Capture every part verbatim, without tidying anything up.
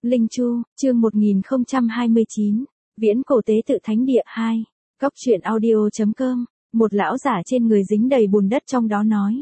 Linh Chu, chương một nghìn không trăm hai mươi chín, Viễn cổ tế tự thánh địa hai, Góc truyện audio.com, một lão giả trên người dính đầy bùn đất trong đó nói.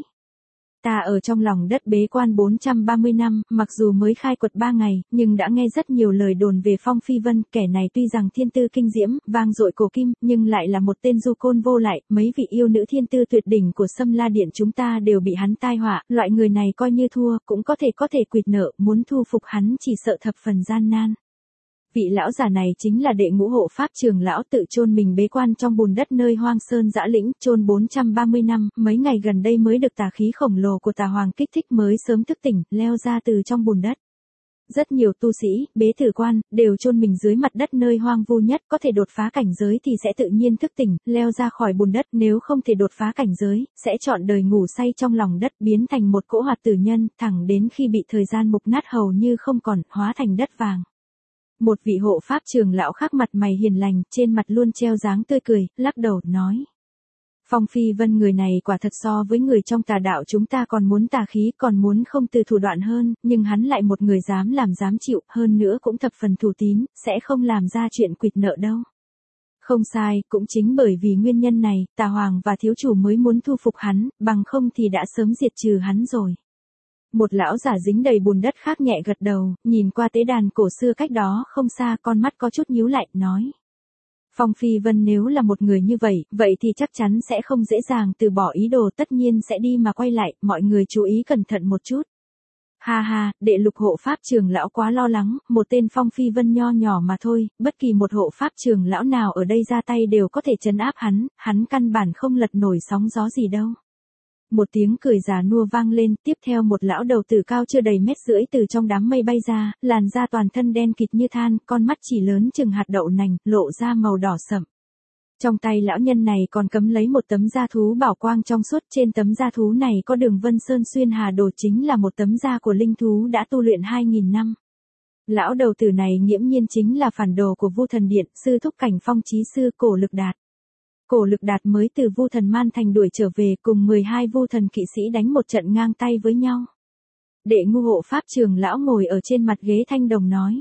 Ta ở trong lòng đất bế quan bốn trăm ba mươi năm, mặc dù mới khai quật ba ngày, nhưng đã nghe rất nhiều lời đồn về Phong Phi Vân, kẻ này tuy rằng thiên tư kinh diễm, vang dội cổ kim, nhưng lại là một tên du côn vô lại, mấy vị yêu nữ thiên tư tuyệt đỉnh của Sâm La Điện chúng ta đều bị hắn tai họa, loại người này coi như thua, cũng có thể có thể quỵt nợ, muốn thu phục hắn chỉ sợ thập phần gian nan. Vị lão giả này chính là đệ ngũ hộ pháp trường lão tự chôn mình bế quan trong bùn đất nơi hoang sơn dã lĩnh, chôn bốn trăm ba mươi năm, mấy ngày gần đây mới được tà khí khổng lồ của tà hoàng kích thích mới sớm thức tỉnh, leo ra từ trong bùn đất. Rất nhiều tu sĩ, bế tử quan, đều chôn mình dưới mặt đất nơi hoang vu nhất, có thể đột phá cảnh giới thì sẽ tự nhiên thức tỉnh, leo ra khỏi bùn đất, nếu không thể đột phá cảnh giới, sẽ chọn đời ngủ say trong lòng đất, biến thành một cỗ hoạt tử nhân, thẳng đến khi bị thời gian mục nát hầu như không còn, hóa thành đất vàng. Một vị hộ pháp trường lão khác mặt mày hiền lành, trên mặt luôn treo dáng tươi cười, lắc đầu, nói. Phong Phi Vân người này quả thật so với người trong tà đạo chúng ta còn muốn tà khí, còn muốn không từ thủ đoạn hơn, nhưng hắn lại một người dám làm dám chịu, hơn nữa cũng thập phần thủ tín, sẽ không làm ra chuyện quỵt nợ đâu. Không sai, cũng chính bởi vì nguyên nhân này, tà hoàng và thiếu chủ mới muốn thu phục hắn, bằng không thì đã sớm diệt trừ hắn rồi. Một lão giả dính đầy bùn đất khác nhẹ gật đầu, nhìn qua tế đàn cổ xưa cách đó không xa, con mắt có chút nhíu lại, nói. Phong Phi Vân nếu là một người như vậy, vậy thì chắc chắn sẽ không dễ dàng từ bỏ ý đồ, tất nhiên sẽ đi mà quay lại, mọi người chú ý cẩn thận một chút. Ha ha, đệ lục hộ pháp trường lão quá lo lắng, một tên Phong Phi Vân nho nhỏ mà thôi, bất kỳ một hộ pháp trường lão nào ở đây ra tay đều có thể trấn áp hắn, hắn căn bản không lật nổi sóng gió gì đâu. Một tiếng cười già nua vang lên, tiếp theo một lão đầu tử cao chưa đầy mét rưỡi từ trong đám mây bay ra, làn da toàn thân đen kịt như than, con mắt chỉ lớn chừng hạt đậu nành, lộ ra màu đỏ sậm. Trong tay lão nhân này còn cắm lấy một tấm da thú bảo quang trong suốt, trên tấm da thú này có đường vân sơn xuyên hà đồ, chính là một tấm da của linh thú đã tu luyện hai nghìn năm. Lão đầu tử này nghiễm nhiên chính là phản đồ của Vu Thần Điện, sư thúc Cảnh Phong chí sư Cổ Lực Đạt. Cổ Lực Đạt mới từ Vu Thần Man Thành đuổi trở về, cùng mười hai Vu Thần kỵ sĩ đánh một trận ngang tay với nhau. Đệ ngũ hộ pháp trường lão ngồi ở trên mặt ghế thanh đồng nói.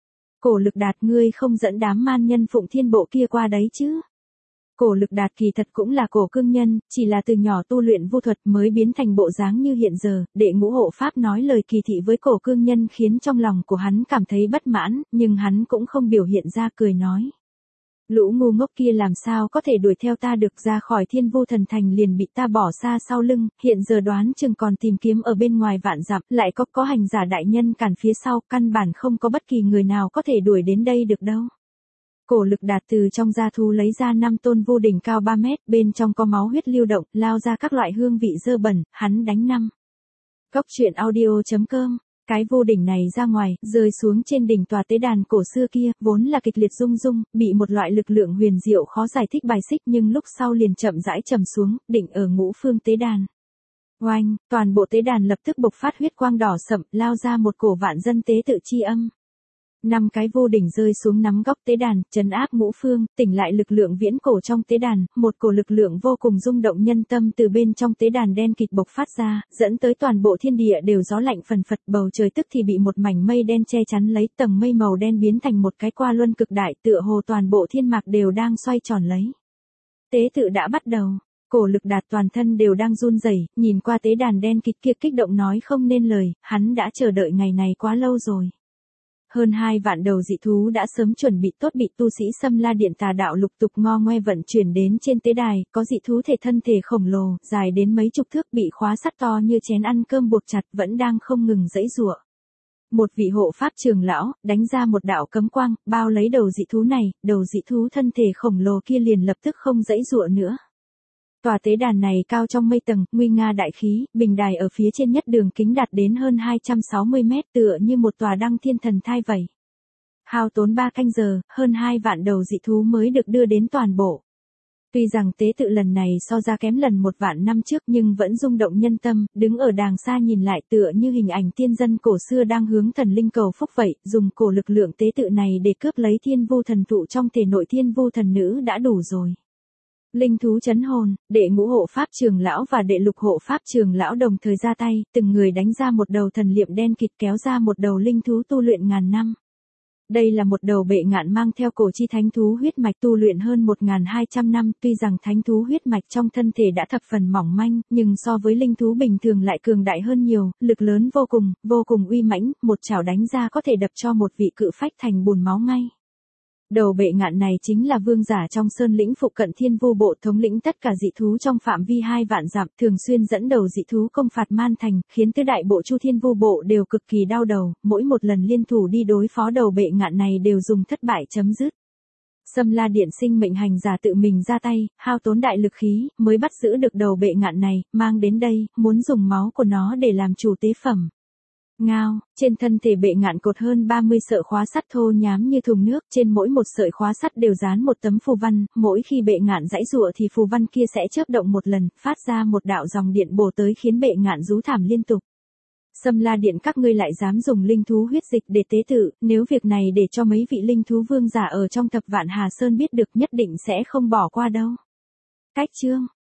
Cổ Lực Đạt, ngươi không dẫn đám man nhân Phụng Thiên Bộ kia qua đấy chứ? Cổ Lực Đạt kỳ thật cũng là cổ cương nhân, chỉ là từ nhỏ tu luyện vu thuật mới biến thành bộ dáng như hiện giờ. Đệ ngũ hộ pháp nói lời kỳ thị với cổ cương nhân khiến trong lòng của hắn cảm thấy bất mãn, nhưng hắn cũng không biểu hiện ra, cười nói. Lũ ngu ngốc kia làm sao có thể đuổi theo ta được, ra khỏi Thiên Vu Thần Thành liền bị ta bỏ xa sau lưng, hiện giờ đoán chừng còn tìm kiếm ở bên ngoài vạn dặm, lại có có hành giả đại nhân cản phía sau, căn bản không có bất kỳ người nào có thể đuổi đến đây được đâu. Cổ Lực Đạt từ trong da thú lấy ra năm tôn vu đỉnh cao ba mét, bên trong có máu huyết lưu động, lao ra các loại hương vị dơ bẩn, hắn đánh năm. Góc truyện audio.com. Cái vô đỉnh này ra ngoài, rơi xuống trên đỉnh tòa tế đàn cổ xưa kia, vốn là kịch liệt rung rung, bị một loại lực lượng huyền diệu khó giải thích bài xích, nhưng lúc sau liền chậm rãi trầm xuống, đỉnh ở ngũ phương tế đàn. Oanh, toàn bộ tế đàn lập tức bộc phát huyết quang đỏ sậm, lao ra một cổ vạn dân tế tự chi âm. Năm cái vô đỉnh rơi xuống nắm góc tế đàn, trấn áp ngũ phương, tỉnh lại lực lượng viễn cổ trong tế đàn, một cổ lực lượng vô cùng rung động nhân tâm từ bên trong tế đàn đen kịt bộc phát ra, dẫn tới toàn bộ thiên địa đều gió lạnh phần phật, bầu trời tức thì bị một mảnh mây đen che chắn lấy, tầng mây màu đen biến thành một cái qua luân cực đại, tựa hồ toàn bộ thiên mạc đều đang xoay tròn lấy. Tế tự đã bắt đầu. Cổ Lực Đạt toàn thân đều đang run rẩy, nhìn qua tế đàn đen kịt kia kích động nói không nên lời, hắn đã chờ đợi ngày này quá lâu rồi. Hơn hai vạn đầu dị thú đã sớm chuẩn bị tốt, bị tu sĩ Sâm La Điện tà đạo lục tục ngo ngoe vận chuyển đến trên tế đài, có dị thú thể thân thể khổng lồ, dài đến mấy chục thước, bị khóa sắt to như chén ăn cơm buộc chặt, vẫn đang không ngừng giãy giụa. Một vị hộ pháp trường lão đánh ra một đạo cấm quang, bao lấy đầu dị thú này, đầu dị thú thân thể khổng lồ kia liền lập tức không giãy giụa nữa. Tòa tế đàn này cao trong mây tầng, nguy nga đại khí, bình đài ở phía trên nhất đường kính đạt đến hơn hai trăm sáu mươi mét, tựa như một tòa đăng thiên thần thai vậy. Hao tốn ba canh giờ, hơn hai vạn đầu dị thú mới được đưa đến toàn bộ. Tuy rằng tế tự lần này so ra kém lần một vạn năm trước nhưng vẫn rung động nhân tâm, đứng ở đàng xa nhìn lại tựa như hình ảnh tiên dân cổ xưa đang hướng thần linh cầu phúc vậy, dùng cổ lực lượng tế tự này để cướp lấy Thiên Vu Thần Thụ trong thể nội Thiên Vu Thần Nữ đã đủ rồi. Linh thú chấn hồn, đệ ngũ hộ pháp trường lão và đệ lục hộ pháp trường lão đồng thời ra tay, từng người đánh ra một đầu thần liệm đen kịt, kéo ra một đầu linh thú tu luyện ngàn năm. Đây là một đầu bệ ngạn mang theo cổ chi thánh thú huyết mạch tu luyện hơn một nghìn hai trăm năm, tuy rằng thánh thú huyết mạch trong thân thể đã thập phần mỏng manh, nhưng so với linh thú bình thường lại cường đại hơn nhiều, lực lớn vô cùng, vô cùng uy mãnh, một chảo đánh ra có thể đập cho một vị cự phách thành bùn máu ngay. Đầu bệ ngạn này chính là vương giả trong sơn lĩnh phụ cận Thiên Vu Bộ, thống lĩnh tất cả dị thú trong phạm vi hai vạn dặm, thường xuyên dẫn đầu dị thú công phạt Man Thành, khiến tứ đại bộ Chu Thiên Vu Bộ đều cực kỳ đau đầu, mỗi một lần liên thủ đi đối phó đầu bệ ngạn này đều dùng thất bại chấm dứt. Sâm La Điện sinh mệnh hành giả tự mình ra tay, hao tốn đại lực khí, mới bắt giữ được đầu bệ ngạn này, mang đến đây, muốn dùng máu của nó để làm chủ tế phẩm. Ngao, trên thân thể bệ ngạn cột hơn ba mươi sợi khóa sắt thô nhám như thùng nước, trên mỗi một sợi khóa sắt đều dán một tấm phù văn, mỗi khi bệ ngạn giãy giụa thì phù văn kia sẽ chớp động một lần, phát ra một đạo dòng điện bổ tới khiến bệ ngạn rú thảm liên tục. Sâm La Điện các ngươi lại dám dùng linh thú huyết dịch để tế tự, nếu việc này để cho mấy vị linh thú vương giả ở trong Thập Vạn Hà Sơn biết được nhất định sẽ không bỏ qua đâu. Cách chương